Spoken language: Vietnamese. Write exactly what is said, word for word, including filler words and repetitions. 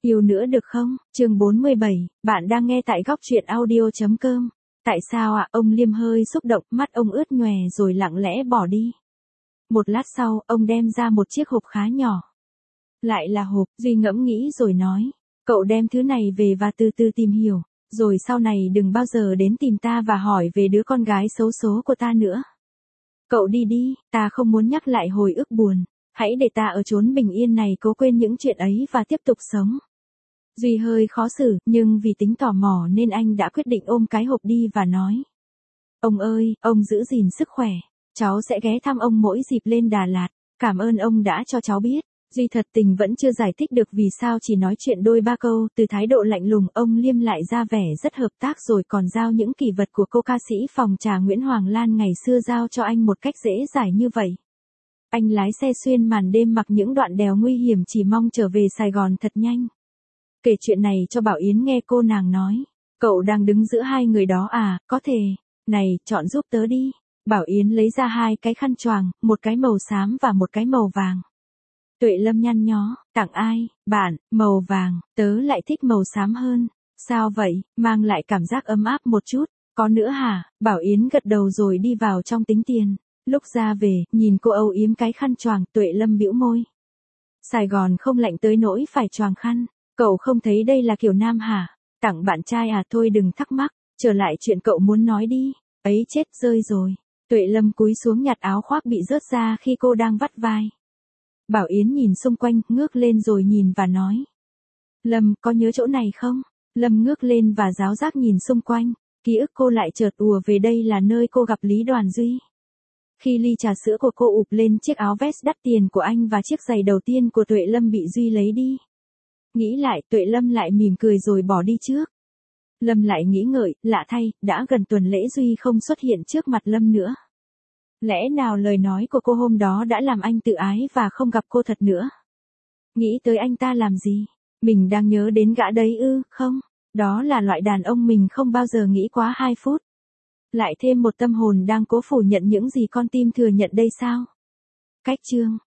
Yêu nữa được không? Chương bốn mươi bảy, bạn đang nghe tại góc truyện audio chấm com. Tại sao ạ? Ông Liêm hơi xúc động, mắt ông ướt nhòe rồi lặng lẽ bỏ đi. Một lát sau, ông đem ra một chiếc hộp khá nhỏ. Lại là hộp, Duy ngẫm nghĩ rồi nói. Cậu đem thứ này về và từ từ tìm hiểu, rồi sau này đừng bao giờ đến tìm ta và hỏi về đứa con gái xấu số của ta nữa. Cậu đi đi, ta không muốn nhắc lại hồi ức buồn. Hãy để ta ở chốn bình yên này cố quên những chuyện ấy và tiếp tục sống. Duy hơi khó xử, nhưng vì tính tò mò nên anh đã quyết định ôm cái hộp đi và nói. Ông ơi, ông giữ gìn sức khỏe. Cháu sẽ ghé thăm ông mỗi dịp lên Đà Lạt. Cảm ơn ông đã cho cháu biết. Duy thật tình vẫn chưa giải thích được vì sao chỉ nói chuyện đôi ba câu, từ thái độ lạnh lùng ông Liêm lại ra vẻ rất hợp tác rồi còn giao những kỷ vật của cô ca sĩ phòng trà Nguyễn Hoàng Lan ngày xưa giao cho anh một cách dễ dãi như vậy. Anh lái xe xuyên màn đêm mặc những đoạn đèo nguy hiểm chỉ mong trở về Sài Gòn thật nhanh. Kể chuyện này cho Bảo Yến nghe, cô nàng nói. Cậu đang đứng giữa hai người đó à, có thể. Này, chọn giúp tớ đi. Bảo Yến lấy ra hai cái khăn choàng, một cái màu xám và một cái màu vàng. Tuệ Lâm nhăn nhó, tặng ai? Bạn, màu vàng, tớ lại thích màu xám hơn. Sao vậy, mang lại cảm giác ấm áp một chút. Có nữa hả? Bảo Yến gật đầu rồi đi vào trong tính tiền. Lúc ra về, nhìn cô âu yếm cái khăn choàng, Tuệ Lâm bĩu môi. Sài Gòn không lạnh tới nỗi phải choàng khăn. Cậu không thấy đây là kiểu nam hả? Tặng bạn trai à? Thôi đừng thắc mắc, trở lại chuyện cậu muốn nói đi. Ấy chết, rơi rồi. Tuệ Lâm cúi xuống nhặt áo khoác bị rớt ra khi cô đang vắt vai. Bảo Yến nhìn xung quanh, ngước lên rồi nhìn và nói. Lâm, có nhớ chỗ này không? Lâm ngước lên và giáo giác nhìn xung quanh. Ký ức cô lại chợt ùa về, đây là nơi cô gặp Lý Đoàn Duy. Khi ly trà sữa của cô ụp lên chiếc áo vest đắt tiền của anh và chiếc giày đầu tiên của Tuệ Lâm bị Duy lấy đi. Nghĩ lại, Tuệ Lâm lại mỉm cười rồi bỏ đi trước. Lâm lại nghĩ ngợi, lạ thay, đã gần tuần lễ Duy không xuất hiện trước mặt Lâm nữa. Lẽ nào lời nói của cô hôm đó đã làm anh tự ái và không gặp cô thật nữa? Nghĩ tới anh ta làm gì? Mình đang nhớ đến gã đấy ư? Không, đó là loại đàn ông mình không bao giờ nghĩ quá hai phút. Lại thêm một tâm hồn đang cố phủ nhận những gì con tim thừa nhận đây sao? Cách chương